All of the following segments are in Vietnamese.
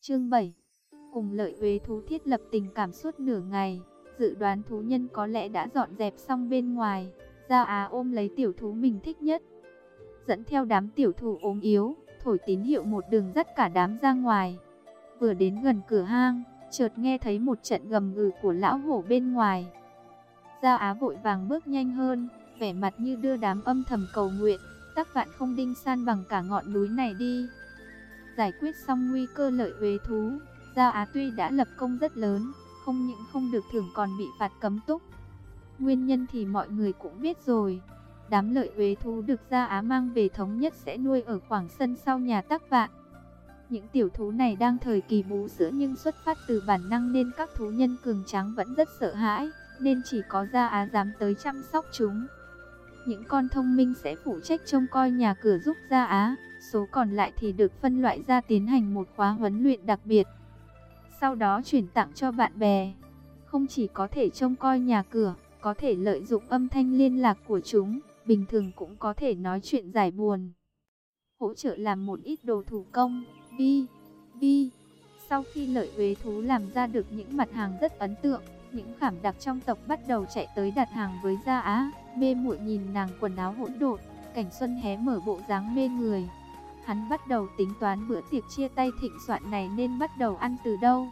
Chương 7. Cùng Lợi Uế thú thiết lập tình cảm suốt nửa ngày, dự đoán thú nhân có lẽ đã dọn dẹp xong bên ngoài. Gia Á ôm lấy tiểu thú mình thích nhất, dẫn theo đám tiểu thú ốm yếu, thổi tín hiệu một đường dắt cả đám ra ngoài. Vừa đến gần cửa hang, chợt nghe thấy một trận gầm gừ của lão hổ bên ngoài. Gia Á vội vàng bước nhanh hơn, vẻ mặt như đưa đám âm thầm cầu nguyện, tắc vạn không đinh san bằng cả ngọn núi này đi. Giải quyết xong nguy cơ Lợi Uế thú, Gia Á tuy đã lập công rất lớn, không những không được thưởng còn bị phạt cấm túc. Nguyên nhân thì mọi người cũng biết rồi. Đám Lợi Uế thú được Gia Á mang về thống nhất sẽ nuôi ở khoảng sân sau nhà Tắc Vạn. Những tiểu thú này đang thời kỳ bú sữa nhưng xuất phát từ bản năng nên các thú nhân cường tráng vẫn rất sợ hãi, nên chỉ có Gia Á dám tới chăm sóc chúng. Những con thông minh sẽ phụ trách trông coi nhà cửa giúp Gia Á, số còn lại thì được phân loại ra tiến hành một khóa huấn luyện đặc biệt. Sau đó chuyển tặng cho bạn bè. Không chỉ có thể trông coi nhà cửa, có thể lợi dụng âm thanh liên lạc của chúng, bình thường cũng có thể nói chuyện giải buồn. Hỗ trợ làm một ít đồ thủ công, Sau khi Lợi Uế thú làm ra được những mặt hàng rất ấn tượng, những khảm đặc trong tộc bắt đầu chạy tới đặt hàng với Gia Á. Mê muội nhìn nàng quần áo hỗn độn, cảnh xuân hé mở bộ dáng mê người. Hắn bắt đầu tính toán bữa tiệc chia tay thịnh soạn này nên bắt đầu ăn từ đâu.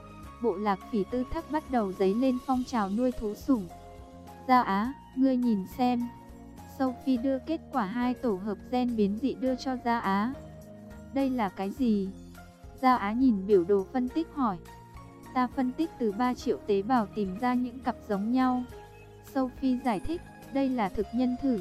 Bộ lạc Phỉ Tư Thác bắt đầu dấy lên phong trào nuôi thú sủng. Gia Á, ngươi nhìn xem. Sophie đưa kết quả 2 tổ hợp gen biến dị đưa cho Gia Á. Đây là cái gì? Gia Á nhìn biểu đồ phân tích hỏi. Ta phân tích từ 3 triệu tế bào tìm ra những cặp giống nhau. Sophie giải thích, đây là thực nhân thử.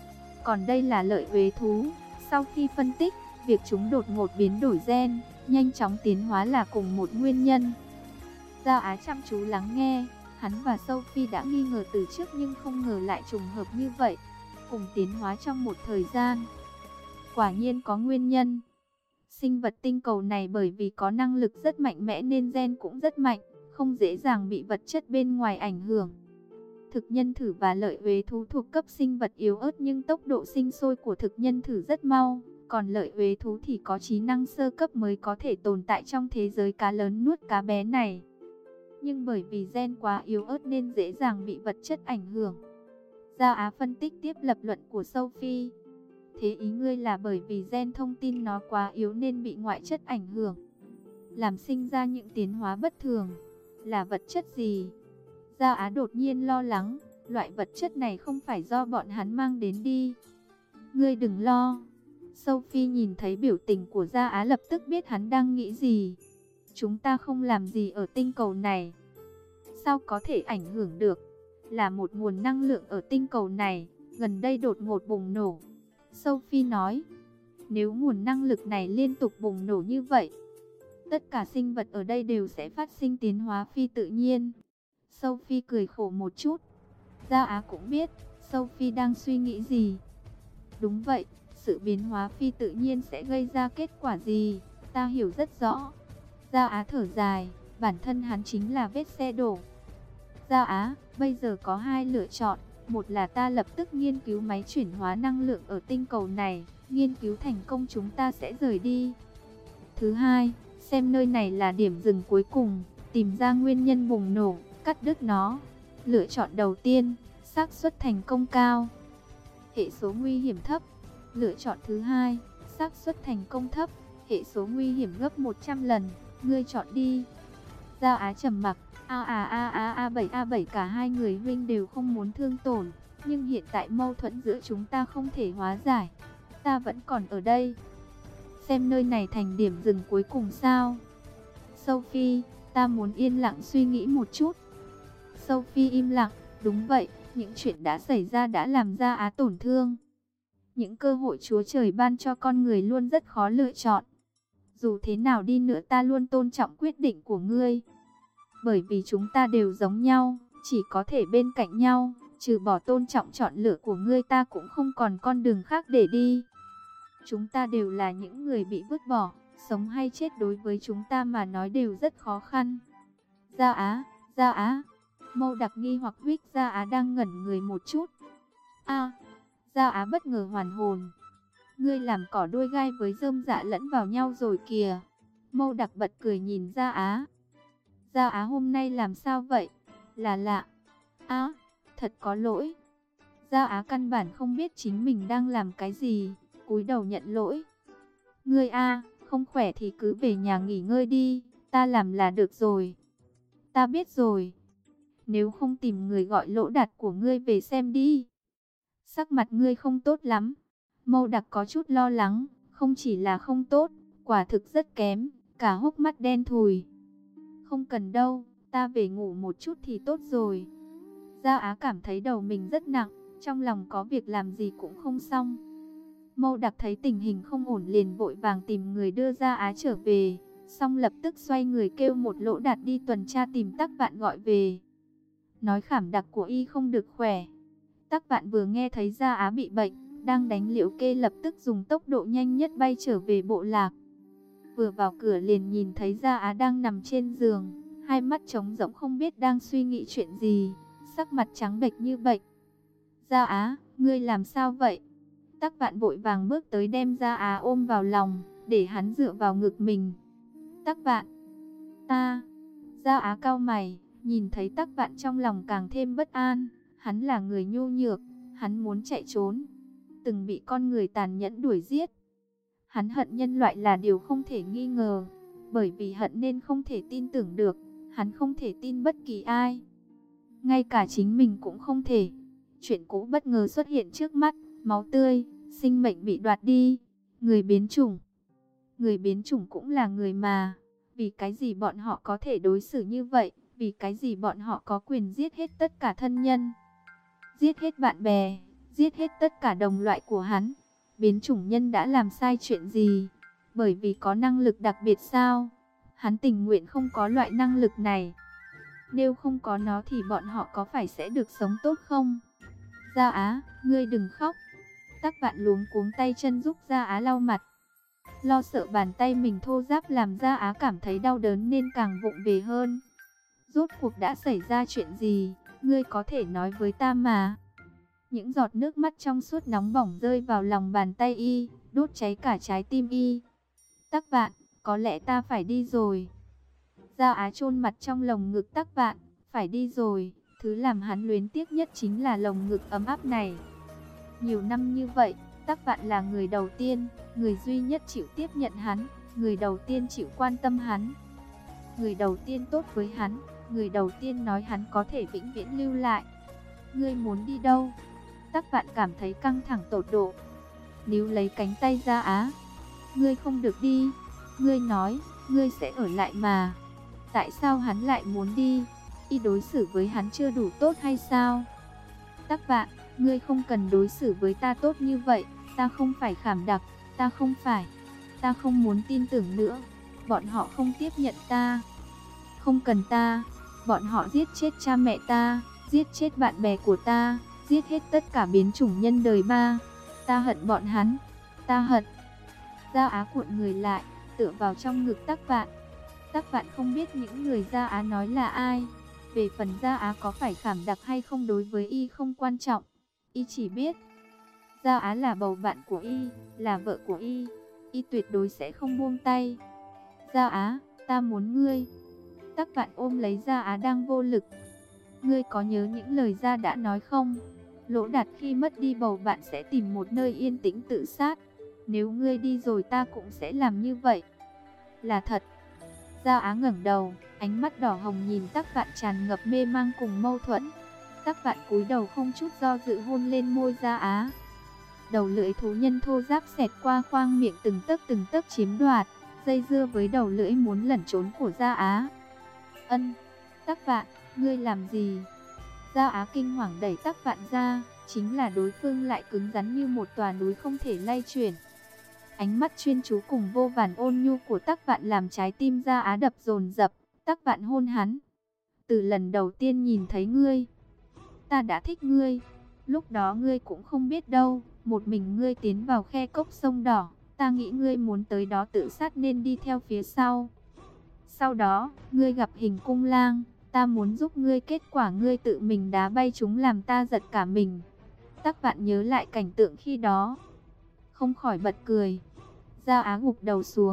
Còn đây là Lợi Uế thú. Sau khi phân tích, việc chúng đột ngột biến đổi gen, nhanh chóng tiến hóa là cùng một nguyên nhân. Gia Á chăm chú lắng nghe, hắn và Sophie đã nghi ngờ từ trước nhưng không ngờ lại trùng hợp như vậy, cùng tiến hóa trong một thời gian. Quả nhiên có nguyên nhân. Sinh vật tinh cầu này bởi vì có năng lực rất mạnh mẽ nên gen cũng rất mạnh, không dễ dàng bị vật chất bên ngoài ảnh hưởng. Thực nhân thử và Lợi Uế thú thuộc cấp sinh vật yếu ớt nhưng tốc độ sinh sôi của thực nhân thử rất mau, còn Lợi Uế thú thì có trí năng sơ cấp mới có thể tồn tại trong thế giới cá lớn nuốt cá bé này. Nhưng bởi vì gen quá yếu ớt nên dễ dàng bị vật chất ảnh hưởng. Gia Á phân tích tiếp lập luận của Sophie. Thế ý ngươi là bởi vì gen thông tin nó quá yếu nên bị ngoại chất ảnh hưởng, làm sinh ra những tiến hóa bất thường. Là vật chất gì? Gia Á đột nhiên lo lắng, loại vật chất này không phải do bọn hắn mang đến đi. Ngươi đừng lo. Sophie nhìn thấy biểu tình của Gia Á lập tức biết hắn đang nghĩ gì. Chúng ta không làm gì ở tinh cầu này. Sao có thể ảnh hưởng được? Là một nguồn năng lượng ở tinh cầu này, gần đây đột ngột bùng nổ. Sophie nói, nếu nguồn năng lực này liên tục bùng nổ như vậy, tất cả sinh vật ở đây đều sẽ phát sinh tiến hóa phi tự nhiên. Sophie cười khổ một chút. Gia Á cũng biết Sophie đang suy nghĩ gì. Đúng vậy, sự biến hóa phi tự nhiên sẽ gây ra kết quả gì, ta hiểu rất rõ. Gia Á thở dài, bản thân hắn chính là vết xe đổ. Gia Á, bây giờ có 2 lựa chọn. Một là ta lập tức nghiên cứu máy chuyển hóa năng lượng ở tinh cầu này, nghiên cứu thành công chúng ta sẽ rời đi. Thứ hai, xem nơi này là điểm dừng cuối cùng, tìm ra nguyên nhân bùng nổ, cắt đứt nó. Lựa chọn đầu tiên, xác suất thành công cao, hệ số nguy hiểm thấp. Lựa chọn thứ hai, xác suất thành công thấp, hệ số nguy hiểm gấp 100 lần. Ngươi chọn đi. Gia Á trầm mặc. A7 cả hai người huynh đều không muốn thương tổn, nhưng hiện tại mâu thuẫn giữa chúng ta không thể hóa giải. Ta vẫn còn ở đây. Xem nơi này thành điểm dừng cuối cùng sao? Sophie, ta muốn yên lặng suy nghĩ một chút. Sophie im lặng. Đúng vậy, những chuyện đã xảy ra đã làm Gia Á tổn thương. Những cơ hội Chúa Trời ban cho con người luôn rất khó lựa chọn. Dù thế nào đi nữa ta luôn tôn trọng quyết định của ngươi. Bởi vì chúng ta đều giống nhau, chỉ có thể bên cạnh nhau, trừ bỏ tôn trọng chọn lựa của ngươi ta cũng không còn con đường khác để đi. Chúng ta đều là những người bị vứt bỏ, sống hay chết đối với chúng ta mà nói đều rất khó khăn. Gia Á, Mâu Đặc nghi hoặc huých Gia Á đang ngẩn người một chút. Gia Á bất ngờ hoàn hồn. Ngươi làm cỏ đuôi gai với rơm dạ lẫn vào nhau rồi kìa. Mâu Đặc bật cười nhìn Gia Á. Gia Á hôm nay làm sao vậy? Là lạ. Á, thật có lỗi. Gia Á căn bản không biết chính mình đang làm cái gì, cúi đầu nhận lỗi. Ngươi a, không khỏe thì cứ về nhà nghỉ ngơi đi, ta làm là được rồi. Ta biết rồi. Nếu không tìm người gọi Lỗ Đạt của ngươi về xem đi. Sắc mặt ngươi không tốt lắm. Mâu Đặc có chút lo lắng, không chỉ là không tốt, quả thực rất kém, cả hốc mắt đen thùi. Không cần đâu, ta về ngủ một chút thì tốt rồi. Gia Á cảm thấy đầu mình rất nặng, trong lòng có việc làm gì cũng không xong. Mâu Đặc thấy tình hình không ổn liền vội vàng tìm người đưa Gia Á trở về, xong lập tức xoay người kêu một Lỗ Đạt đi tuần tra tìm Tắc Vạn gọi về. Nói khảm đặc của y không được khỏe. Tắc Vạn vừa nghe thấy Gia Á bị bệnh, đang đánh Liễu Kê lập tức dùng tốc độ nhanh nhất bay trở về bộ lạc. Vừa vào cửa liền nhìn thấy Gia Á đang nằm trên giường, hai mắt trống rỗng không biết đang suy nghĩ chuyện gì, sắc mặt trắng bệch như bệnh. Gia Á, ngươi làm sao vậy? Tắc Vạn vội vàng bước tới đem Gia Á ôm vào lòng, để hắn dựa vào ngực mình. Tắc Vạn, ta. Gia Á cau mày, nhìn thấy Tắc Vạn trong lòng càng thêm bất an. Hắn là người nhu nhược, hắn muốn chạy trốn, từng bị con người tàn nhẫn đuổi giết. Hắn hận nhân loại là điều không thể nghi ngờ, bởi vì hận nên không thể tin tưởng được, hắn không thể tin bất kỳ ai. Ngay cả chính mình cũng không thể. Chuyện cũ bất ngờ xuất hiện trước mắt, máu tươi, sinh mệnh bị đoạt đi, người biến chủng. Người biến chủng cũng là người mà, vì cái gì bọn họ có thể đối xử như vậy, vì cái gì bọn họ có quyền giết hết tất cả thân nhân, giết hết bạn bè, giết hết tất cả đồng loại của hắn. Biến chủng nhân đã làm sai chuyện gì? Bởi vì có năng lực đặc biệt sao? Hắn tình nguyện không có loại năng lực này. Nếu không có nó thì bọn họ có phải sẽ được sống tốt không? Gia Á, ngươi đừng khóc. Tắc Vạn luống cuống tay chân giúp Gia Á lau mặt. Lo sợ bàn tay mình thô ráp làm Gia Á cảm thấy đau đớn nên càng vụng về hơn. Rốt cuộc đã xảy ra chuyện gì? Ngươi có thể nói với ta mà. Những giọt nước mắt trong suốt nóng bỏng rơi vào lòng bàn tay y, đốt cháy cả trái tim y. Tắc Vạn, có lẽ ta phải đi rồi. Gia Á chôn mặt trong lồng ngực Tắc Vạn, phải đi rồi. Thứ làm hắn luyến tiếc nhất chính là lồng ngực ấm áp này. Nhiều năm như vậy, Tắc Vạn là người đầu tiên, người duy nhất chịu tiếp nhận hắn, người đầu tiên chịu quan tâm hắn, người đầu tiên tốt với hắn, người đầu tiên nói hắn có thể vĩnh viễn lưu lại. Ngươi muốn đi đâu? Tắc Vạn cảm thấy căng thẳng tột độ, níu lấy cánh tay Gia Á. Ngươi không được đi, ngươi nói, ngươi sẽ ở lại mà. Tại sao hắn lại muốn đi? Y đối xử với hắn chưa đủ tốt hay sao? Tắc Vạn, ngươi không cần đối xử với ta tốt như vậy, ta không phải khảm đặc, ta không phải. Ta không muốn tin tưởng nữa, bọn họ không tiếp nhận ta. Không cần ta, bọn họ giết chết cha mẹ ta, giết chết bạn bè của ta, giết hết tất cả biến chủng nhân đời ba. Ta hận bọn hắn, ta hận. Gia Á cuộn người lại, tựa vào trong ngực Tắc Vạn. Tắc Vạn không biết những người Gia Á nói là ai. Về phần Gia Á có phải khảm đặc hay không đối với y không quan trọng. Y chỉ biết Gia Á là bầu bạn của y, là vợ của y. Y tuyệt đối sẽ không buông tay. Gia Á, ta muốn ngươi. Tắc Vạn ôm lấy Gia Á đang vô lực. Ngươi có nhớ những lời Gia đã nói không? Lỗ Đạt khi mất đi bầu bạn sẽ tìm một nơi yên tĩnh tự sát. Nếu ngươi đi rồi ta cũng sẽ làm như vậy. Là thật. Gia Á ngẩng đầu, ánh mắt đỏ hồng nhìn Tắc Vạn tràn ngập mê mang cùng mâu thuẫn. Tắc Vạn cúi đầu không chút do dự hôn lên môi Gia Á. Đầu lưỡi thú nhân thô ráp xẹt qua khoang miệng từng tấc chiếm đoạt, dây dưa với đầu lưỡi muốn lẩn trốn của Gia Á. Ân, Tắc Vạn, ngươi làm gì? Gia Á kinh hoàng đẩy Tắc Vạn ra, chính là đối phương lại cứng rắn như một tòa núi không thể lay chuyển. Ánh mắt chuyên chú cùng vô vàn ôn nhu của Tắc Vạn làm trái tim Gia Á đập dồn dập. Tắc Vạn hôn hắn. Từ lần đầu tiên nhìn thấy ngươi, ta đã thích ngươi. Lúc đó ngươi cũng không biết đâu, một mình ngươi tiến vào khe cốc sông đỏ, ta nghĩ ngươi muốn tới đó tự sát nên đi theo phía sau. Sau đó, ngươi gặp Hình Cung Lang, ta muốn giúp ngươi, kết quả ngươi tự mình đá bay chúng làm ta giật cả mình. Tắc Vạn nhớ lại cảnh tượng khi đó, không khỏi bật cười. Gia Á gục đầu xuống,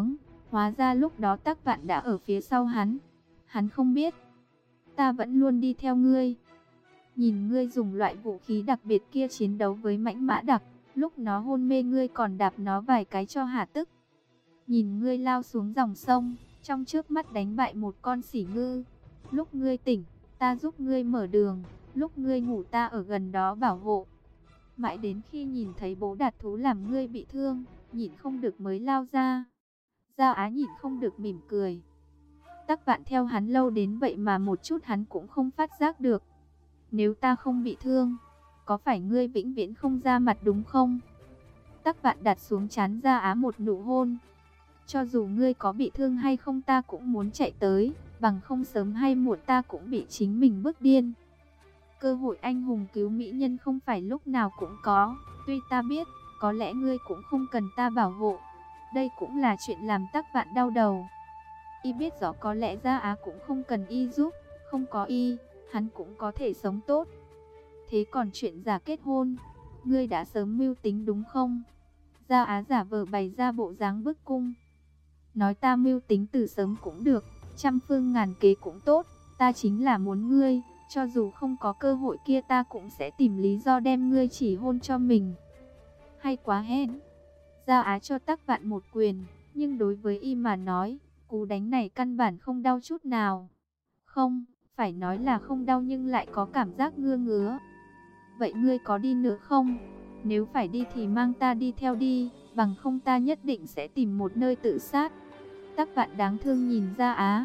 Hóa ra lúc đó Tắc Vạn đã ở phía sau hắn. Hắn không biết, ta vẫn luôn đi theo ngươi. Nhìn ngươi dùng loại vũ khí đặc biệt kia chiến đấu với mãnh mã đặc, lúc nó hôn mê ngươi còn đạp nó vài cái cho hả tức. Nhìn ngươi lao xuống dòng sông, trong chớp mắt đánh bại một con sỉ ngư. Lúc ngươi tỉnh, ta giúp ngươi mở đường, lúc ngươi ngủ ta ở gần đó bảo hộ. Mãi đến khi nhìn thấy bố Đạt Thú làm ngươi bị thương, nhịn không được mới lao ra. Gia Á nhịn không được mỉm cười. Tắc Vạn theo hắn lâu đến vậy mà một chút hắn cũng không phát giác được. Nếu ta không bị thương, có phải ngươi vĩnh viễn không ra mặt đúng không? Tắc Vạn đặt xuống trán Gia Á một nụ hôn. Cho dù ngươi có bị thương hay không ta cũng muốn chạy tới, bằng không sớm hay muộn ta cũng bị chính mình bức điên. Cơ hội anh hùng cứu mỹ nhân không phải lúc nào cũng có, tuy ta biết, có lẽ ngươi cũng không cần ta bảo hộ. Đây cũng là chuyện làm Tắc Vạn đau đầu. Y biết rõ có lẽ Gia Á cũng không cần y giúp, không có y, hắn cũng có thể sống tốt. Thế còn chuyện giả kết hôn, ngươi đã sớm mưu tính đúng không? Gia Á giả vờ bày ra bộ dáng bức cung. Nói ta mưu tính từ sớm cũng được, trăm phương ngàn kế cũng tốt, ta chính là muốn ngươi, cho dù không có cơ hội kia ta cũng sẽ tìm lý do đem ngươi chỉ hôn cho mình. Hay quá hén. Gia Á cho Tắc Vạn một quyền, nhưng đối với y mà nói, cú đánh này căn bản không đau chút nào. Không, phải nói là không đau nhưng lại có cảm giác ngứa ngứa. Vậy ngươi có đi nữa không? Nếu phải đi thì mang ta đi theo đi, bằng không ta nhất định sẽ tìm một nơi tự sát. Tắc Vạn đáng thương nhìn Gia Á.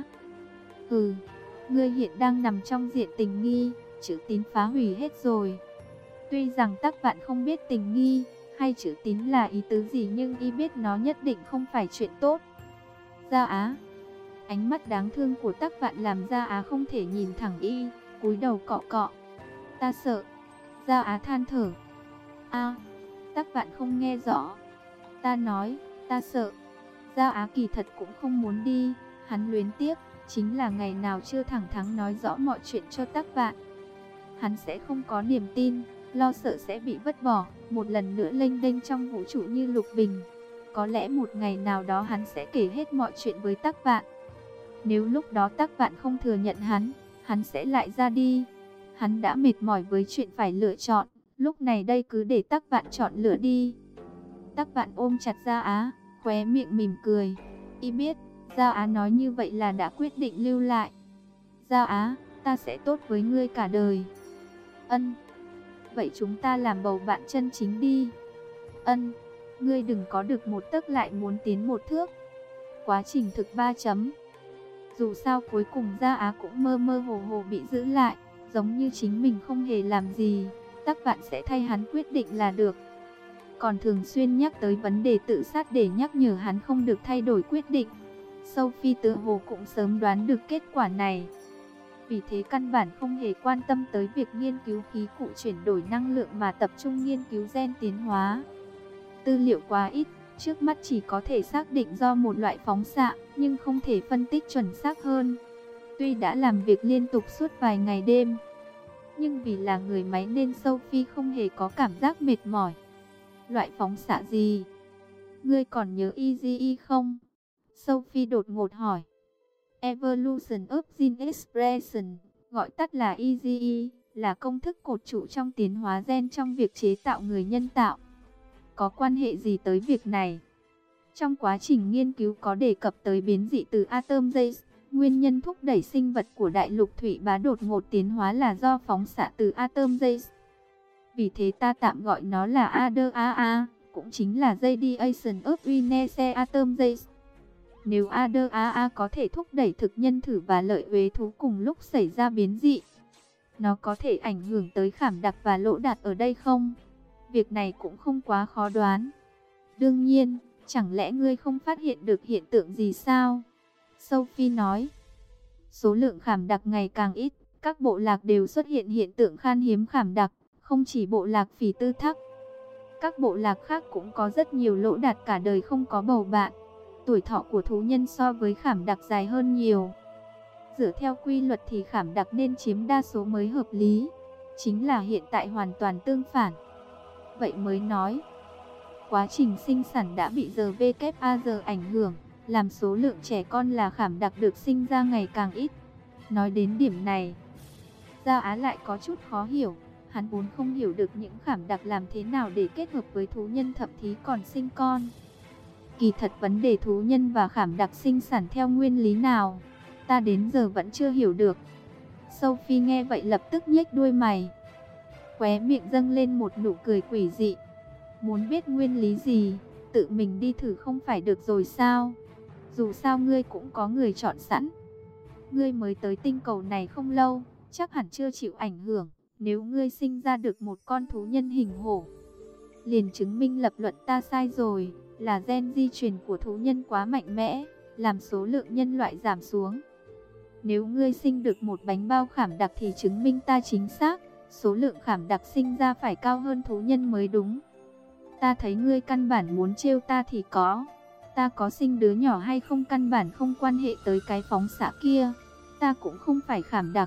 Ngươi hiện đang nằm trong diện tình nghi, chữ tín phá hủy hết rồi. Tuy rằng Tắc Vạn không biết tình nghi hay chữ tín là ý tứ gì nhưng y biết nó nhất định không phải chuyện tốt. Gia Á. Ánh mắt đáng thương của Tắc Vạn làm Gia Á không thể nhìn thẳng y, cúi đầu cọ cọ. Ta sợ. Gia Á than thở. Tắc Vạn không nghe rõ. Ta nói, ta sợ. Gia Á kỳ thật cũng không muốn đi, hắn luyến tiếc, chính là ngày nào chưa thẳng thắn nói rõ mọi chuyện cho Tắc Vạn. Hắn sẽ không có niềm tin, lo sợ sẽ bị vứt bỏ, một lần nữa lênh đênh trong vũ trụ như Lục Bình. Có lẽ một ngày nào đó hắn sẽ kể hết mọi chuyện với Tắc Vạn. Nếu lúc đó Tắc Vạn không thừa nhận hắn sẽ lại ra đi. Hắn đã mệt mỏi với chuyện phải lựa chọn, lúc này đây cứ để Tắc Vạn chọn lựa đi. Tắc Vạn ôm chặt Gia Á, khóe miệng mỉm cười. Y biết, Gia Á nói như vậy là đã quyết định lưu lại. Gia Á, ta sẽ tốt với ngươi cả đời. Ân. Vậy chúng ta làm bầu bạn chân chính đi. Ân. Ngươi đừng có được một tấc lại muốn tiến một thước. Quá trình thực 3 chấm. Dù sao cuối cùng Gia Á cũng mơ mơ hồ hồ bị giữ lại, giống như chính mình không hề làm gì, Tắc Vạn sẽ thay hắn quyết định là được. Còn thường xuyên nhắc tới vấn đề tự sát để nhắc nhở hắn không được thay đổi quyết định. Sophie tự hồ cũng sớm đoán được kết quả này. Vì thế căn bản không hề quan tâm tới việc nghiên cứu khí cụ chuyển đổi năng lượng mà tập trung nghiên cứu gen tiến hóa. Tư liệu quá ít, trước mắt chỉ có thể xác định do một loại phóng xạ, nhưng không thể phân tích chuẩn xác hơn. Tuy đã làm việc liên tục suốt vài ngày đêm, nhưng vì là người máy nên Sophie không hề có cảm giác mệt mỏi. Loại phóng xạ gì? Ngươi còn nhớ EGE không? Sophie đột ngột hỏi. Evolution of Gene Expression, gọi tắt là EGE, là công thức cột trụ trong tiến hóa gen trong việc chế tạo người nhân tạo. Có quan hệ gì tới việc này? Trong quá trình nghiên cứu có đề cập tới biến dị từ atom J, nguyên nhân thúc đẩy sinh vật của đại lục thủy bá đột ngột tiến hóa là do phóng xạ từ atom J. Vì thế ta tạm gọi nó là ADAA, cũng chính là Radiation of Inertia atom J. Nếu ADAA có thể thúc đẩy thực nhân thử và lợi uế thú cùng lúc xảy ra biến dị, nó có thể ảnh hưởng tới khảm đặc và lỗ đạt ở đây không? Việc này cũng không quá khó đoán. Đương nhiên, chẳng lẽ ngươi không phát hiện được hiện tượng gì sao? Sophie nói. Số lượng khảm đặc ngày càng ít, các bộ lạc đều xuất hiện hiện tượng khan hiếm khảm đặc, không chỉ bộ lạc Phỉ Tư Thắc. Các bộ lạc khác cũng có rất nhiều lỗ đạt cả đời không có bầu bạn. Tuổi thọ của thú nhân so với khảm đặc dài hơn nhiều. Dựa theo quy luật thì khảm đặc nên chiếm đa số mới hợp lý. Chính là hiện tại hoàn toàn tương phản. Vậy mới nói, quá trình sinh sản đã bị RVKAG ảnh hưởng. làm số lượng trẻ con là khảm đặc được sinh ra ngày càng ít. Nói đến điểm này, Gia Á lại có chút khó hiểu. Hắn vốn không hiểu được những khảm đặc làm thế nào để kết hợp với thú nhân, thậm chí còn sinh con. Kỳ thật vấn đề thú nhân và khảm đặc sinh sản theo nguyên lý nào, ta đến giờ vẫn chưa hiểu được. Sophie nghe vậy lập tức nhếch đuôi mày, khóe miệng dâng lên một nụ cười quỷ dị. Muốn biết nguyên lý gì, tự mình đi thử không phải được rồi sao? Dù sao ngươi cũng có người chọn sẵn. Ngươi mới tới tinh cầu này không lâu, chắc hẳn chưa chịu ảnh hưởng. Nếu ngươi sinh ra được một con thú nhân hình hổ, liền chứng minh lập luận ta sai rồi, là gen di truyền của thú nhân quá mạnh mẽ, làm số lượng nhân loại giảm xuống. Nếu ngươi sinh được một bánh bao khảm đặc thì chứng minh ta chính xác, số lượng khảm đặc sinh ra phải cao hơn thú nhân mới đúng. Ta thấy ngươi căn bản muốn trêu ta thì có. Ta có sinh đứa nhỏ hay không căn bản không quan hệ tới cái phóng xạ kia. Ta cũng không phải khảm đặc.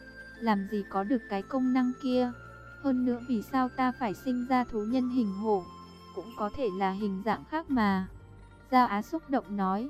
Làm gì có được cái công năng kia. Hơn nữa vì sao ta phải sinh ra thú nhân hình hổ? Cũng có thể là hình dạng khác mà. Gia Á xúc động nói.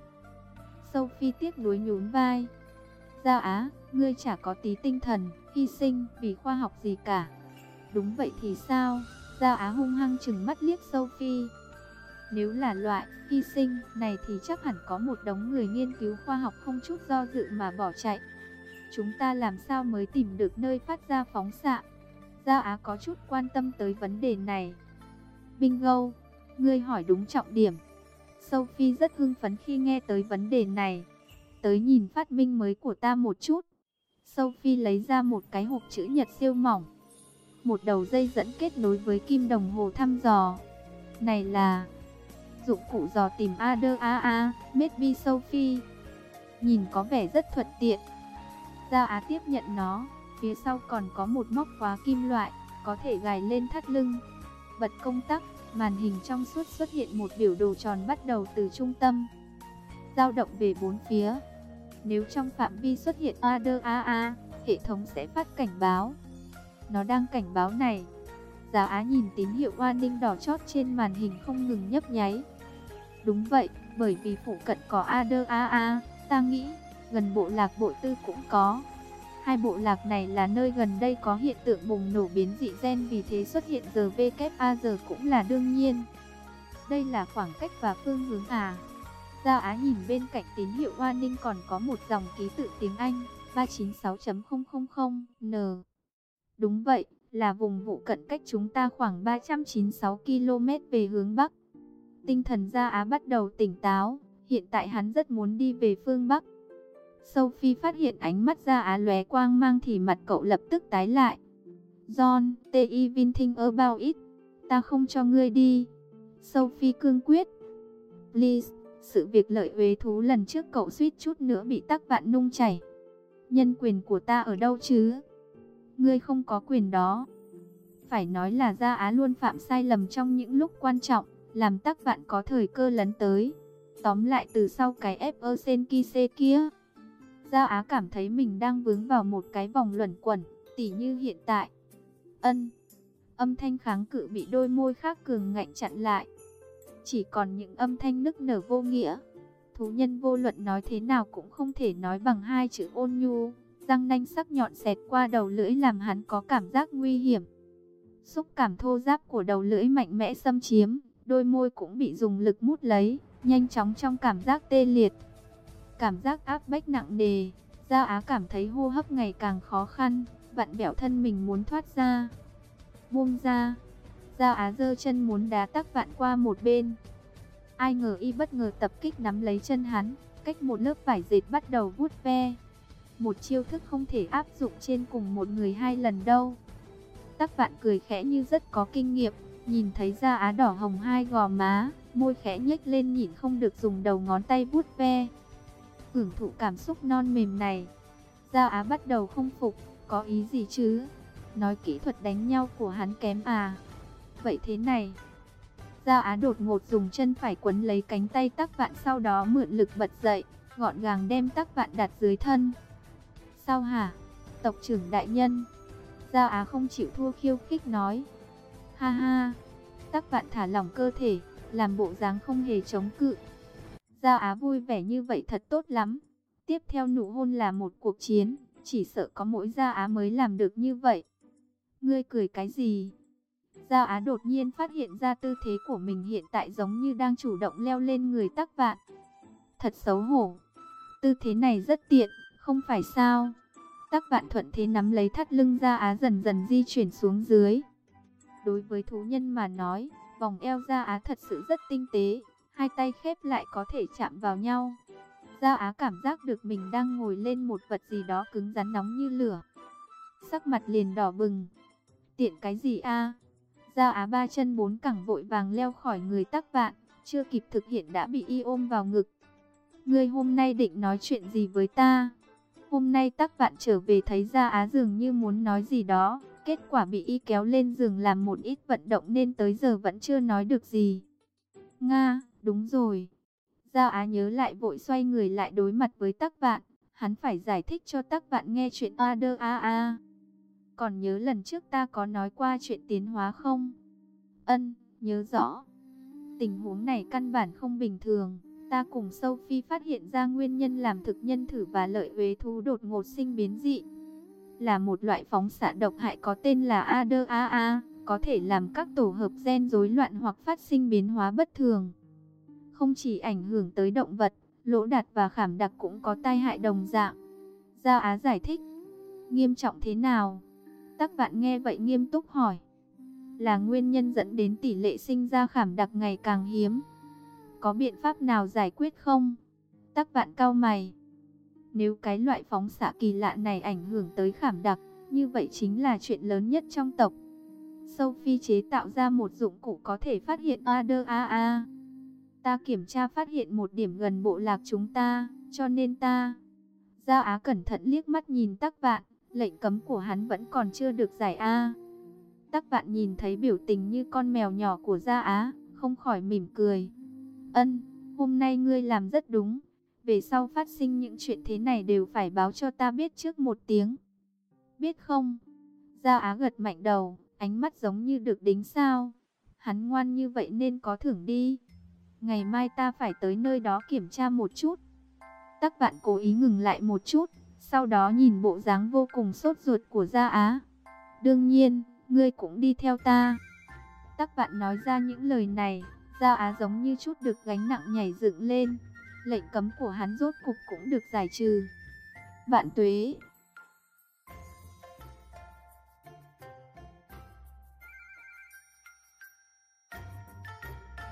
Sophie tiếc nuối nhún vai. Gia Á, ngươi chả có tí tinh thần, hy sinh vì khoa học gì cả. Đúng vậy thì sao? Gia Á hung hăng trừng mắt liếc Sophie. Nếu là loại hy sinh này thì chắc hẳn có một đống người nghiên cứu khoa học không chút do dự mà bỏ chạy. Chúng ta làm sao mới tìm được nơi phát ra phóng xạ? Gia Á có chút quan tâm tới vấn đề này. Bingo, ngươi hỏi đúng trọng điểm. Sophie rất hưng phấn khi nghe tới vấn đề này. Tới nhìn phát minh mới của ta một chút. Sophie lấy ra một cái hộp chữ nhật siêu mỏng. Một đầu dây dẫn kết nối với kim đồng hồ thăm dò. Này là dụng cụ dò tìm ADAA, maybe Sophie. Nhìn có vẻ rất thuận tiện. Gia Á tiếp nhận nó. Phía sau còn có một móc khóa kim loại, có thể gài lên thắt lưng. Bật công tắc, màn hình trong suốt xuất hiện một biểu đồ tròn bắt đầu từ trung tâm, dao động về bốn phía. Nếu trong phạm vi xuất hiện ADAA, hệ thống sẽ phát cảnh báo. Nó đang cảnh báo này. Gia Á nhìn tín hiệu warning đỏ chót trên màn hình không ngừng nhấp nháy. Đúng vậy, bởi vì phụ cận có ADAA, ta nghĩ gần bộ lạc Bội Tư cũng có. Hai bộ lạc này là nơi gần đây có hiện tượng bùng nổ biến dị gen, vì thế xuất hiện RVKAG cũng là đương nhiên. Đây là khoảng cách và phương hướng à? Gia Á nhìn bên cạnh tín hiệu warning còn có một dòng ký tự tiếng Anh, 396.000N. Đúng vậy, là vùng vụ cận cách chúng ta khoảng 396 km về hướng Bắc. Tinh thần Gia Á bắt đầu tỉnh táo, hiện tại hắn rất muốn đi về phương Bắc. Sophie phát hiện ánh mắt Gia Á lóe quang mang thì mặt cậu lập tức tái lại. John, T.I. Vin think about it. Ta không cho ngươi đi. Sophie cương quyết. Please, sự việc lợi uế thú lần trước cậu suýt chút nữa bị Tắc Vạn nung chảy. Nhân quyền của ta ở đâu chứ? Ngươi không có quyền đó. Phải nói là Gia Á luôn phạm sai lầm trong những lúc quan trọng, làm Tắc Vạn có thời cơ lấn tới. Tóm lại từ sau cái F. Senkise kia, Gia Á cảm thấy mình đang vướng vào một cái vòng luẩn quẩn, tỉ như hiện tại. Âm thanh kháng cự bị đôi môi khác cường ngạnh chặn lại. Chỉ còn những âm thanh nức nở vô nghĩa. Thú nhân vô luận nói thế nào cũng không thể nói bằng hai chữ ôn nhu. Răng nanh sắc nhọn xẹt qua đầu lưỡi làm hắn có cảm giác nguy hiểm. Xúc cảm thô ráp của đầu lưỡi mạnh mẽ xâm chiếm, đôi môi cũng bị dùng lực mút lấy, nhanh chóng trong cảm giác tê liệt. Cảm giác áp bách nặng nề, Gia Á cảm thấy hô hấp ngày càng khó khăn, vặn vẹo thân mình muốn thoát ra. Buông ra. Gia Á giơ chân muốn đá Tắc Vạn qua một bên. Ai ngờ y bất ngờ tập kích nắm lấy chân hắn, cách một lớp vải dệt bắt đầu vuốt ve. Một chiêu thức không thể áp dụng trên cùng một người hai lần đâu. Tắc Vạn cười khẽ như rất có kinh nghiệm, nhìn thấy Gia Á đỏ hồng hai gò má, môi khẽ nhếch lên nhịn không được dùng đầu ngón tay vuốt ve. Hưởng thụ cảm xúc non mềm này. Gia Á bắt đầu không phục, có ý gì chứ? Nói kỹ thuật đánh nhau của hắn kém à? Vậy thế này. Gia Á đột ngột dùng chân phải quấn lấy cánh tay Tắc Vạn, sau đó mượn lực bật dậy, gọn gàng đem Tắc Vạn đặt dưới thân. Sao hả? Tộc trưởng đại nhân. Gia Á không chịu thua khiêu khích nói. Ha ha. Tắc Vạn thả lỏng cơ thể, làm bộ dáng không hề chống cự. Gia Á vui vẻ như vậy thật tốt lắm. Tiếp theo nụ hôn là một cuộc chiến, chỉ sợ có mỗi Gia Á mới làm được như vậy. Ngươi cười cái gì? Gia Á đột nhiên phát hiện ra tư thế của mình hiện tại giống như đang chủ động leo lên người Tắc Vạn. Thật xấu hổ. Tư thế này rất tiện, không phải sao? Tắc Vạn thuận thế nắm lấy thắt lưng Gia Á dần dần di chuyển xuống dưới. Đối với thú nhân mà nói, vòng eo Gia Á thật sự rất tinh tế, hai tay khép lại có thể chạm vào nhau. Gia Á cảm giác được mình đang ngồi lên một vật gì đó cứng rắn nóng như lửa. Sắc mặt liền đỏ bừng. Tiện cái gì a? Gia Á ba chân bốn cẳng vội vàng leo khỏi người Tắc Vạn, chưa kịp thực hiện đã bị y ôm vào ngực. Ngươi hôm nay định nói chuyện gì với ta? Hôm nay Tắc Vạn trở về thấy Gia Á dường như muốn nói gì đó, kết quả bị y kéo lên giường làm một ít vận động nên tới giờ vẫn chưa nói được gì. Nga, đúng rồi. Gia Á nhớ lại vội xoay người lại đối mặt với Tắc Vạn, hắn phải giải thích cho Tắc Vạn nghe chuyện a. Còn nhớ lần trước ta có nói qua chuyện tiến hóa không? Ân, nhớ rõ. Tình huống này căn bản không bình thường. Ta cùng Sophie phát hiện ra nguyên nhân làm thực nhân thử và lợi uế thú đột ngột sinh biến dị. Là một loại phóng xạ độc hại có tên là ADAA, có thể làm các tổ hợp gen rối loạn hoặc phát sinh biến hóa bất thường. Không chỉ ảnh hưởng tới động vật, Lỗ Đạt và Khảm Đặc cũng có tai hại đồng dạng. Gia Á giải thích. Nghiêm trọng thế nào? Tắc Vạn nghe vậy nghiêm túc hỏi. Là nguyên nhân dẫn đến tỷ lệ sinh ra Khảm Đặc ngày càng hiếm. Có biện pháp nào giải quyết không? Tắc Vạn cau mày. Nếu cái loại phóng xạ kỳ lạ này ảnh hưởng tới Khảm Đặc, như vậy chính là chuyện lớn nhất trong tộc. Sophie chế tạo ra một dụng cụ có thể phát hiện ADAA. Ta kiểm tra phát hiện một điểm gần bộ lạc chúng ta, cho nên ta... Gia Á cẩn thận liếc mắt nhìn Tắc Vạn, lệnh cấm của hắn vẫn còn chưa được giải a. Tắc Vạn nhìn thấy biểu tình như con mèo nhỏ của Gia Á, không khỏi mỉm cười. Ân, hôm nay ngươi làm rất đúng. Về sau phát sinh những chuyện thế này đều phải báo cho ta biết trước một tiếng. Biết không? Gia Á gật mạnh đầu, ánh mắt giống như được đính sao. Hắn ngoan như vậy nên có thưởng đi. Ngày mai ta phải tới nơi đó kiểm tra một chút. Tắc Vạn cố ý ngừng lại một chút, sau đó nhìn bộ dáng vô cùng sốt ruột của Gia Á. Đương nhiên, ngươi cũng đi theo ta. Tắc Vạn nói ra những lời này, Gia Á giống như chút được gánh nặng nhảy dựng lên. Lệnh cấm của hắn rốt cục cũng được giải trừ. Vạn tuế.